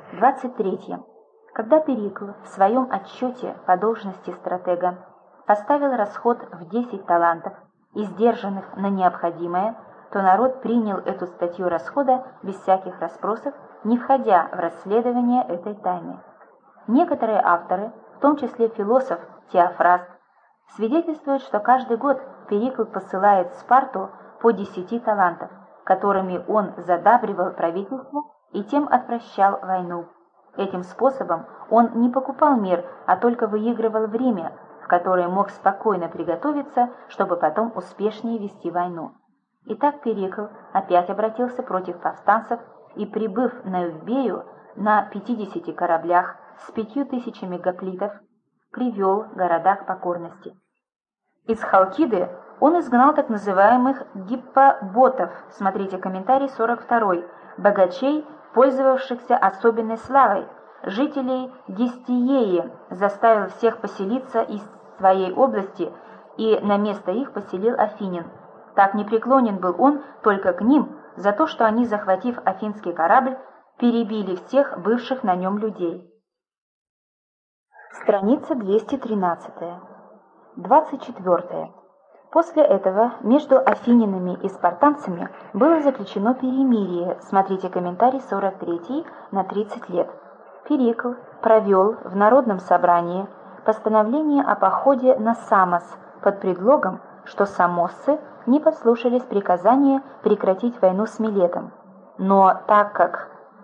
23. Когда Перикл в своем отчете по должности стратега поставил расход в 10 талантов, издержанных на необходимое, то народ принял эту статью расхода без всяких расспросов, не входя в расследование этой тайны. Некоторые авторы, в том числе философ Теофраст, свидетельствуют, что каждый год Перикл посылает в Спарту по 10 талантов, которыми он задабривал правительство и тем отвращал войну. Этим способом он не покупал мир, а только выигрывал время, в которое мог спокойно приготовиться, чтобы потом успешнее вести войну. Итак, Перикл опять обратился против повстанцев и, прибыв на Эвбею на 50 кораблях с 5000 гоплитов, привел города к покорности. Из Халкиды он изгнал так называемых гиппоботов, смотрите комментарий 42, богачей, пользовавшихся особенной славой, жителей Гестиеи, заставил всех поселиться из своей области и на место их поселил афинян. Так непреклонен был он только к ним за то, что они, захватив афинский корабль, перебили всех бывших на нем людей. Страница 213. 24. После этого между афинянами и спартанцами было заключено перемирие, смотрите комментарий 43 на 30 лет. Перикл провел в народном собрании постановление о походе на Самос под предлогом, что самоссы не послушались приказания прекратить войну с Милетом. Но так как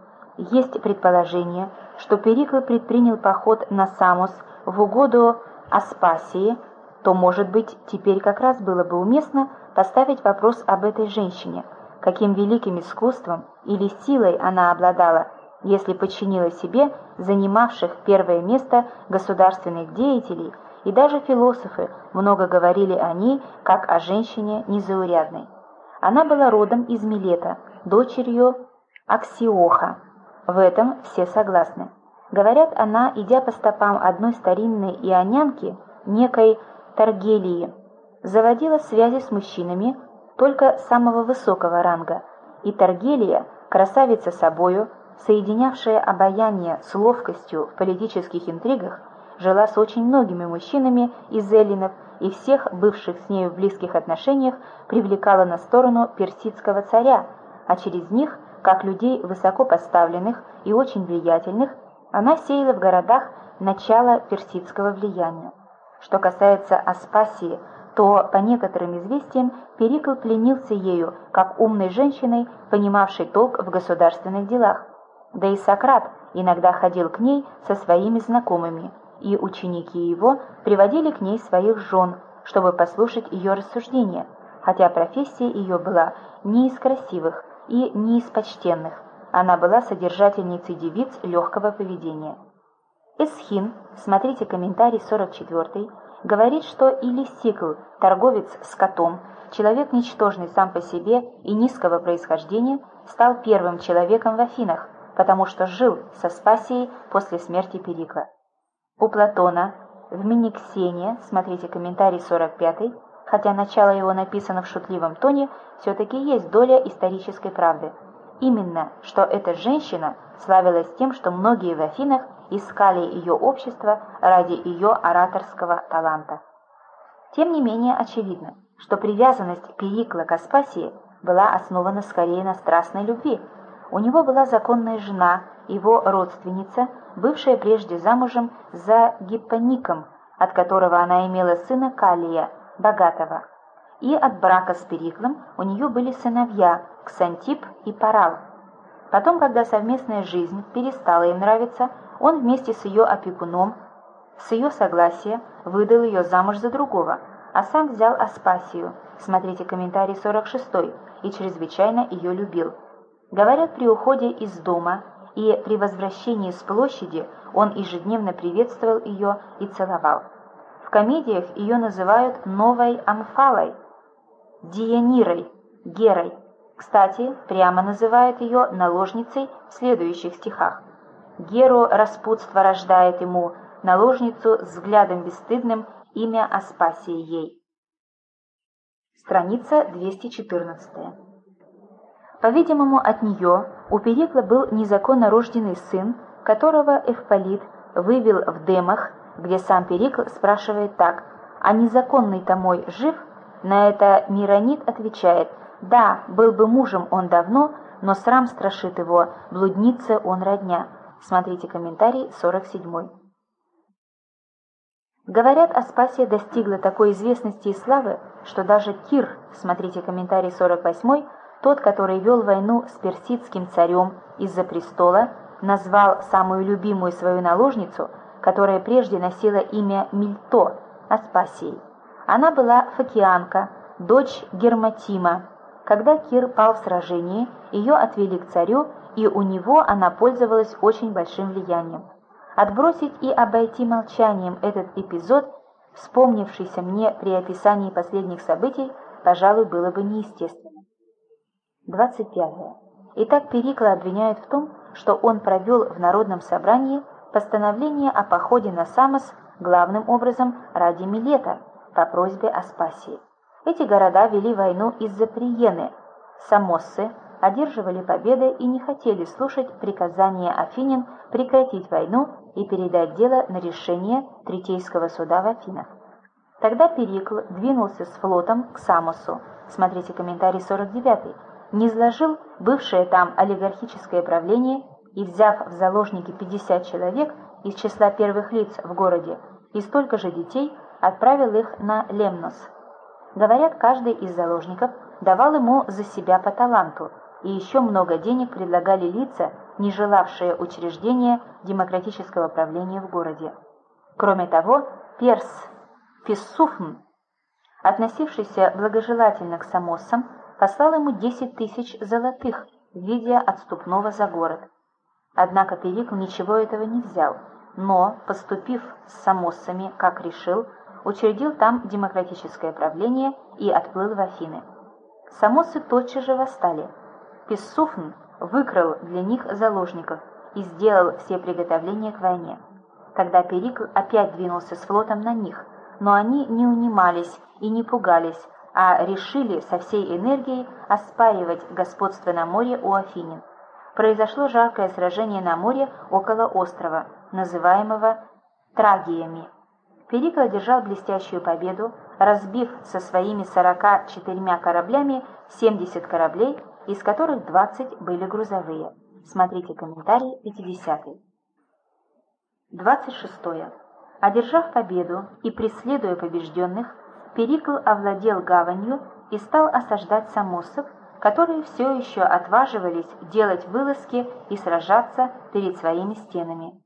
есть предположение, что Перикл предпринял поход на Самос в угоду Аспасии, то, может быть, теперь как раз было бы уместно поставить вопрос об этой женщине, каким великим искусством или силой она обладала, если подчинила себе занимавших первое место государственных деятелей, и даже философы много говорили о ней, как о женщине незаурядной. Она была родом из Милета, дочерью Аксиоха. В этом все согласны. Говорят, она, идя по стопам одной старинной ионянки, некой Таргелии, заводила связи с мужчинами только самого высокого ранга, и Таргелия, красавица собою, соединявшая обаяние с ловкостью в политических интригах, жила с очень многими мужчинами из эллинов и всех бывших с нею в близких отношениях привлекала на сторону персидского царя, а через них, как людей высоко поставленных и очень влиятельных, она сеяла в городах начало персидского влияния. Что касается Аспасии, то, по некоторым известиям, Перикл пленился ею, как умной женщиной, понимавшей толк в государственных делах. Да и Сократ иногда ходил к ней со своими знакомыми, и ученики его приводили к ней своих жен, чтобы послушать ее рассуждения, хотя профессия ее была не из красивых и не из почтенных, она была содержательницей девиц легкого поведения. Эсхин, смотрите комментарий 44, говорит, что и Лисикл, торговец скотом, человек ничтожный сам по себе и низкого происхождения, стал первым человеком в Афинах, потому что жил со Спасией после смерти Перикла. У Платона в Мениксене, смотрите комментарий 45, хотя начало его написано в шутливом тоне, все-таки есть доля исторической правды. Именно, что эта женщина славилась тем, что многие в Афинах искали ее общество ради ее ораторского таланта. Тем не менее очевидно, что привязанность Перикла к Аспасии была основана скорее на страстной любви. У него была законная жена, его родственница, бывшая прежде замужем за Гиппоником, от которого она имела сына Каллия, богатого. И от брака с Периклом у нее были сыновья Ксантип и Парал. Потом, когда совместная жизнь перестала им нравиться, он вместе с ее опекуном, с ее согласия, выдал ее замуж за другого, а сам взял Аспасию, смотрите комментарий 46, и чрезвычайно ее любил. Говорят, при уходе из дома и при возвращении с площади он ежедневно приветствовал ее и целовал. В комедиях ее называют новой Амфалой, Дионирой, Герой. Кстати, прямо называют ее наложницей в следующих стихах. Геру распутство рождает ему, наложницу с взглядом бесстыдным, имя Аспасии ей. Страница 214. По-видимому, от нее у Перикла был незаконно рожденный сын, которого Эвполит вывел в Демах, где сам Перикл спрашивает так: «А незаконный-то мой жив?» На это Миронид отвечает: «Да, был бы мужем он давно, но срам страшит его, блудница он родня». Смотрите комментарий 47. Говорят, Аспасия достигла такой известности и славы, что даже Кир, смотрите комментарий 48, тот, который вел войну с персидским царем из-за престола, назвал самую любимую свою наложницу, которая прежде носила имя Мильто, Аспасией. Она была фокианка, дочь Герматима. Когда Кир пал в сражении, ее отвели к царю, и у него она пользовалась очень большим влиянием. Отбросить и обойти молчанием этот эпизод, вспомнившийся мне при описании последних событий, пожалуй, было бы неестественно. 25. Итак, Перикла обвиняют в том, что он провел в народном собрании постановление о походе на Самос главным образом ради Милета по просьбе Аспасии. Эти города вели войну из-за Приены. Самоссы одерживали победы и не хотели слушать приказания афинян прекратить войну и передать дело на решение Третейского суда в Афинах. Тогда Перикл двинулся с флотом к Самосу, смотрите комментарий 49, низложил бывшее там олигархическое правление и, взяв в заложники 50 человек из числа первых лиц в городе и столько же детей, отправил их на Лемнос. Говорят, каждый из заложников давал ему за себя по таланту, и еще много денег предлагали лица, не желавшие учреждения демократического правления в городе. Кроме того, перс Писсуфн, относившийся благожелательно к самоссам, послал ему 10 тысяч золотых в виде отступного за город. Однако Перикл ничего этого не взял, но, поступив с самоссами, как решил, учредил там демократическое правление и отплыл в Афины. Самоссы тотчас же восстали. Писсуфн выкрал для них заложников и сделал все приготовления к войне. Тогда Перикл опять двинулся с флотом на них, но они не унимались и не пугались, а решили со всей энергией оспаривать господство на море у афинян. Произошло жаркое сражение на море около острова, называемого Трагиями. Перикл одержал блестящую победу, разбив со своими 44 кораблями 70 кораблей, из которых 20 были грузовые. Смотрите комментарий 50. 26. Одержав победу и преследуя побежденных, Перикл овладел гаванью и стал осаждать самоссов, которые все еще отваживались делать вылазки и сражаться перед своими стенами.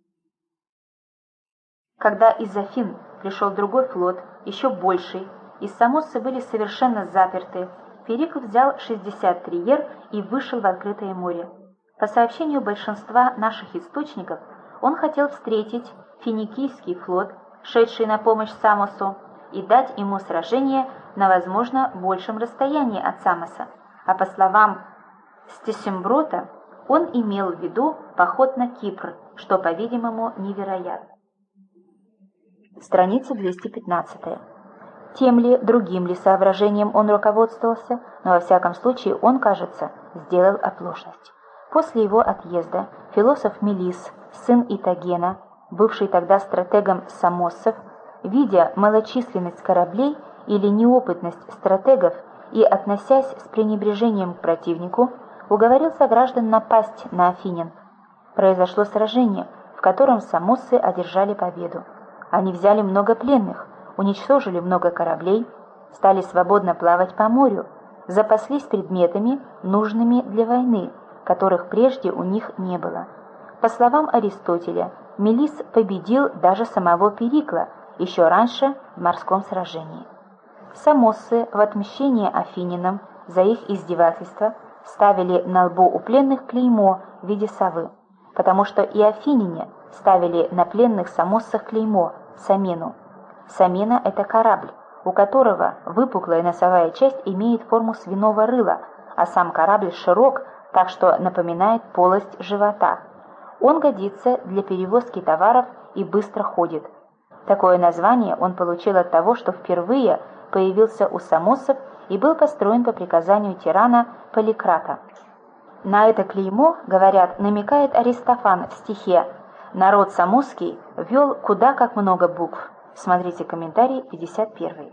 Когда из Афин пришел другой флот, еще больший, и самоссы были совершенно заперты, Перикл взял 60 триер и вышел в открытое море. По сообщению большинства наших источников, он хотел встретить финикийский флот, шедший на помощь Самосу, и дать ему сражение на, возможно, большем расстоянии от Самоса. А по словам Стесемброта, он имел в виду поход на Кипр, что, по-видимому, невероятно. Страница 215. Тем ли, другим ли соображением он руководствовался, но во всяком случае он, кажется, сделал оплошность. После его отъезда философ Мелис, сын Итагена, бывший тогда стратегом самоссов, видя малочисленность кораблей или неопытность стратегов и относясь с пренебрежением к противнику, уговорил сограждан напасть на афинян. Произошло сражение, в котором самоссы одержали победу. Они взяли много пленных, уничтожили много кораблей, стали свободно плавать по морю, запаслись предметами, нужными для войны, которых прежде у них не было. По словам Аристотеля, Мелис победил даже самого Перикла еще раньше в морском сражении. Самоссы в отмщение афинянам за их издевательство ставили на лбу у пленных клеймо в виде совы, потому что и афиняне ставили на пленных самоссах клеймо самену. Самена – это корабль, у которого выпуклая носовая часть имеет форму свиного рыла, а сам корабль широк, так что напоминает полость живота. Он годится для перевозки товаров и быстро ходит. Такое название он получил от того, что впервые появился у самоссов и был построен по приказанию тирана Поликрата. На это клеймо, говорят, намекает Аристофан в стихе Народ самосский вел куда как много букв. Смотрите комментарий 51.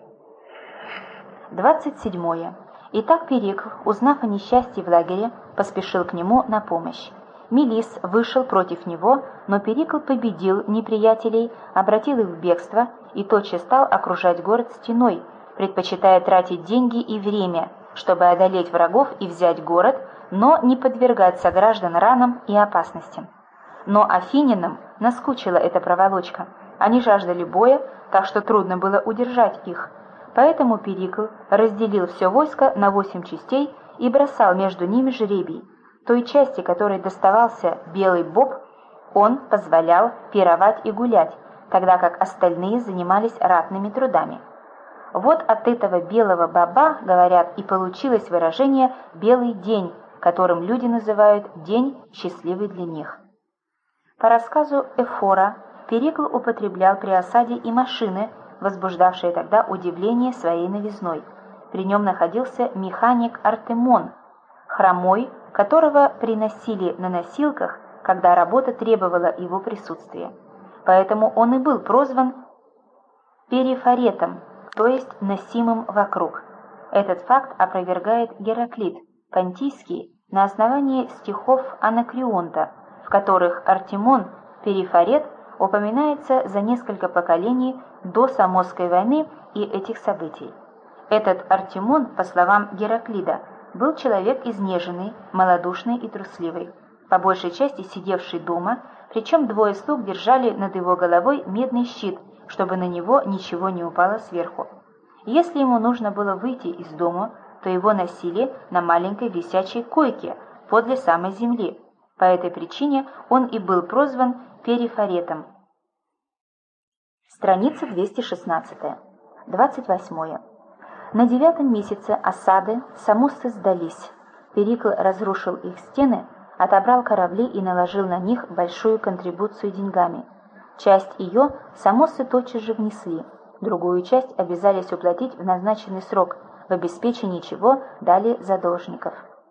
27. Итак, Перикл, узнав о несчастье в лагере, поспешил к нему на помощь. Мелис вышел против него, но Перикл победил неприятелей, обратил их в бегство и тотчас стал окружать город стеной, предпочитая тратить деньги и время, чтобы одолеть врагов и взять город, но не подвергать сограждан ранам и опасностям. Но афинянам наскучила эта проволочка. Они жаждали боя, так что трудно было удержать их. Поэтому Перикл разделил все войско на 8 частей и бросал между ними жребий. Той части, которой доставался белый боб, он позволял пировать и гулять, тогда как остальные занимались ратными трудами. Вот от этого белого боба, говорят, и получилось выражение «белый день», которым люди называют «день счастливый для них». По рассказу Эфора, Перикл употреблял при осаде и машины, возбуждавшие тогда удивление своей новизной. При нем находился механик Артемон, хромой, которого приносили на носилках, когда работа требовала его присутствия. Поэтому он и был прозван перифаретом, то есть носимым вокруг. Этот факт опровергает Гераклит, Понтийский, на основании стихов Анакреонта, в которых Артемон, перифарет, упоминается за несколько поколений до Самосской войны и этих событий. Этот Артемон, по словам Гераклида, был человек изнеженный, малодушный и трусливый, по большей части сидевший дома, причем двое слуг держали над его головой медный щит, чтобы на него ничего не упало сверху. Если ему нужно было выйти из дома, то его носили на маленькой висячей койке подле самой земли. По этой причине он и был прозван перифаретом. Страница 216. 28. На 9-м месяце осады самосцы сдались. Перикл разрушил их стены, отобрал корабли и наложил на них большую контрибуцию деньгами. Часть ее самосцы тотчас же внесли, другую часть обязались уплатить в назначенный срок, в обеспечении чего дали задолжников.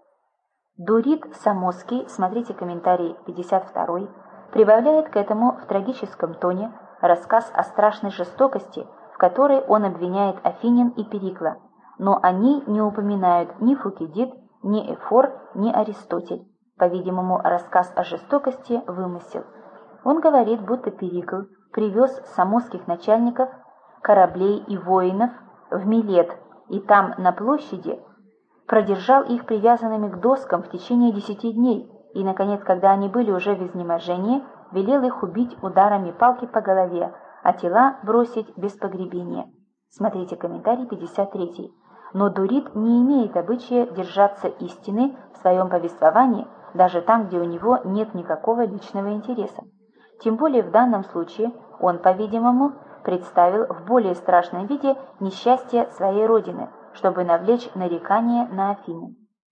Дурит Самосский, смотрите комментарий 52, прибавляет к этому в трагическом тоне рассказ о страшной жестокости, в которой он обвиняет Афинян и Перикла, но они не упоминают ни Фукидид, ни Эфор, ни Аристотель. По-видимому, рассказ о жестокости – вымысел. Он говорит, будто Перикл привез самосских начальников, кораблей и воинов в Милет, и там, на площади, продержал их привязанными к доскам в течение 10 дней, и, наконец, когда они были уже в изнеможении, велел их убить ударами палки по голове, а тела бросить без погребения. Смотрите комментарий 53. Но Дурит не имеет обычая держаться истины в своем повествовании, даже там, где у него нет никакого личного интереса. Тем более в данном случае он, по-видимому, представил в более страшном виде несчастье своей родины, чтобы навлечь нарекания на Афины.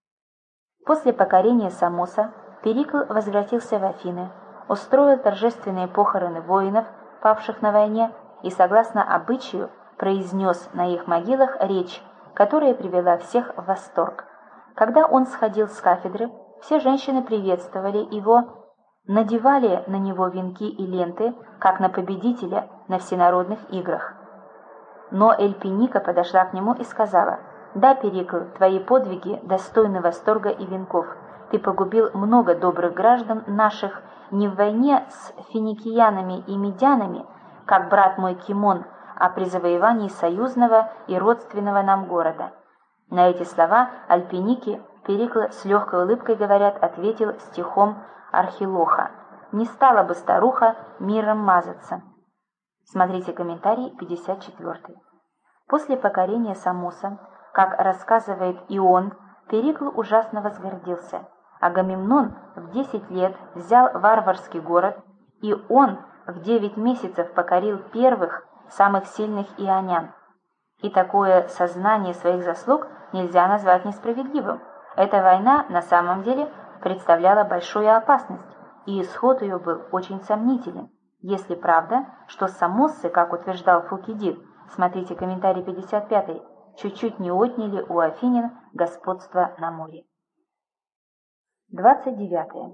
После покорения Самоса Перикл возвратился в Афины, устроил торжественные похороны воинов, павших на войне, и, согласно обычаю, произнес на их могилах речь, которая привела всех в восторг. Когда он сходил с кафедры, все женщины приветствовали его, надевали на него венки и ленты, как на победителя на всенародных играх. Но Эльпиника подошла к нему и сказала: «Да, Перикл, твои подвиги достойны восторга и венков. Ты погубил много добрых граждан наших не в войне с финикиянами и медянами, как брат мой Кимон, а при завоевании союзного и родственного нам города». На эти слова Альпиники Перикл с легкой улыбкой, говорят, ответил стихом Архилоха: «Не стала бы старуха миром мазаться». Смотрите комментарий 54. После покорения Самоса, как рассказывает Ион, Перикл ужасно возгордился. Агамемнон в 10 лет взял варварский город, и он в 9 месяцев покорил первых, самых сильных ионян. И такое сознание своих заслуг нельзя назвать несправедливым. Эта война на самом деле представляла большую опасность, и исход ее был очень сомнителен, если правда, что самоссы, как утверждал Фукидид, смотрите комментарий 55, чуть-чуть не отняли у афинян господство на море. 29.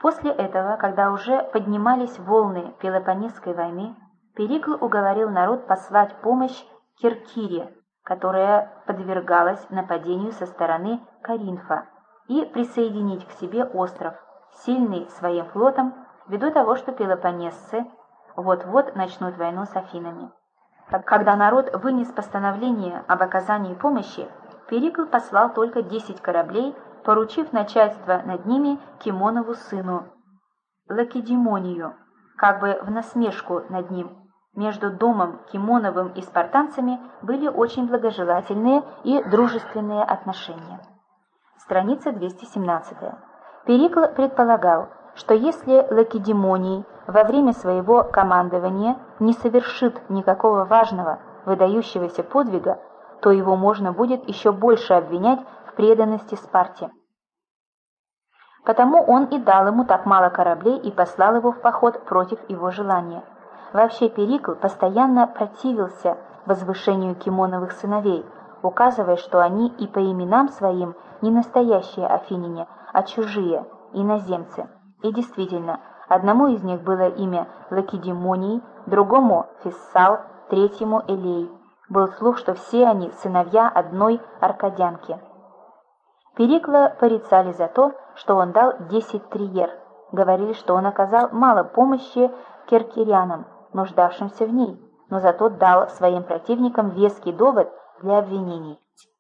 После этого, когда уже поднимались волны Пелопоннесской войны, Перикл уговорил народ послать помощь Керкире, которая подвергалась нападению со стороны Коринфа, и присоединить к себе остров, сильный своим флотом, ввиду того, что пелопоннесцы вот-вот начнут войну с Афинами. Когда народ вынес постановление об оказании помощи, Перикл послал только 10 кораблей, поручив начальство над ними Кимонову сыну Лакедемонию, как бы в насмешку над ним. Между домом Кимоновым и спартанцами были очень благожелательные и дружественные отношения. Страница 217. Перикл предполагал, что если Лакедемоний во время своего командования не совершит никакого важного, выдающегося подвига, то его можно будет еще больше обвинять в преданности Спарте. Потому он и дал ему так мало кораблей и послал его в поход против его желания. Вообще Перикл постоянно противился возвышению Кимоновых сыновей, указывая, что они и по именам своим не настоящие афиняне, а чужие, иноземцы. И действительно, одному из них было имя Лакедемоний, другому Фессал, третьему Элей. Был слух, что все они сыновья одной аркадянки. Перикла порицали за то, что он дал 10 триер. Говорили, что он оказал мало помощи керкирянам, нуждавшимся в ней, но зато дал своим противникам веский довод для обвинений.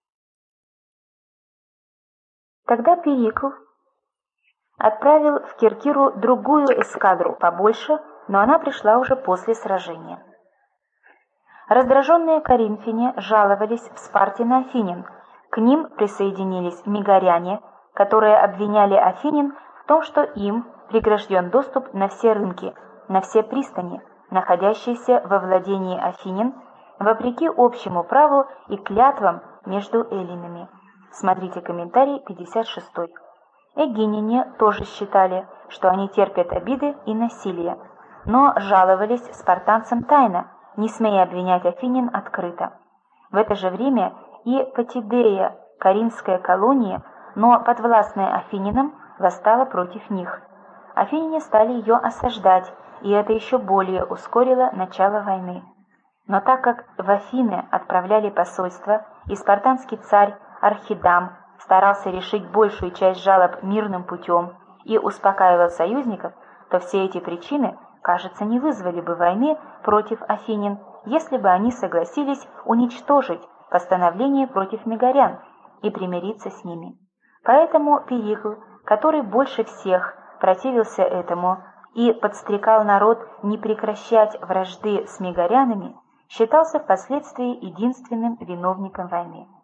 Тогда Перикл отправил в Керкиру другую эскадру, побольше, но она пришла уже после сражения. Раздраженные коринфяне жаловались в Спарте на афинян. К ним присоединились мегаряне, которые обвиняли афинян в том, что им прегражден доступ на все рынки, на все пристани, находящиеся во владении афинян, вопреки общему праву и клятвам между эллинами. Смотрите комментарий 56. Эгиняне тоже считали, что они терпят обиды и насилие, но жаловались спартанцам тайно, не смея обвинять афинян открыто. В это же время и Патидея, коринфская колония, но подвластная афинянам, восстала против них. Афиняне стали ее осаждать, и это еще более ускорило начало войны. Но так как в Афины отправляли посольства, и спартанский царь Архидам старался решить большую часть жалоб мирным путем и успокаивал союзников, то все эти причины, кажется, не вызвали бы войны против афинян, если бы они согласились уничтожить постановление против мегарян и примириться с ними. Поэтому Перикл, который больше всех противился этому и подстрекал народ не прекращать вражды с мегарянами, считался впоследствии единственным виновником войны.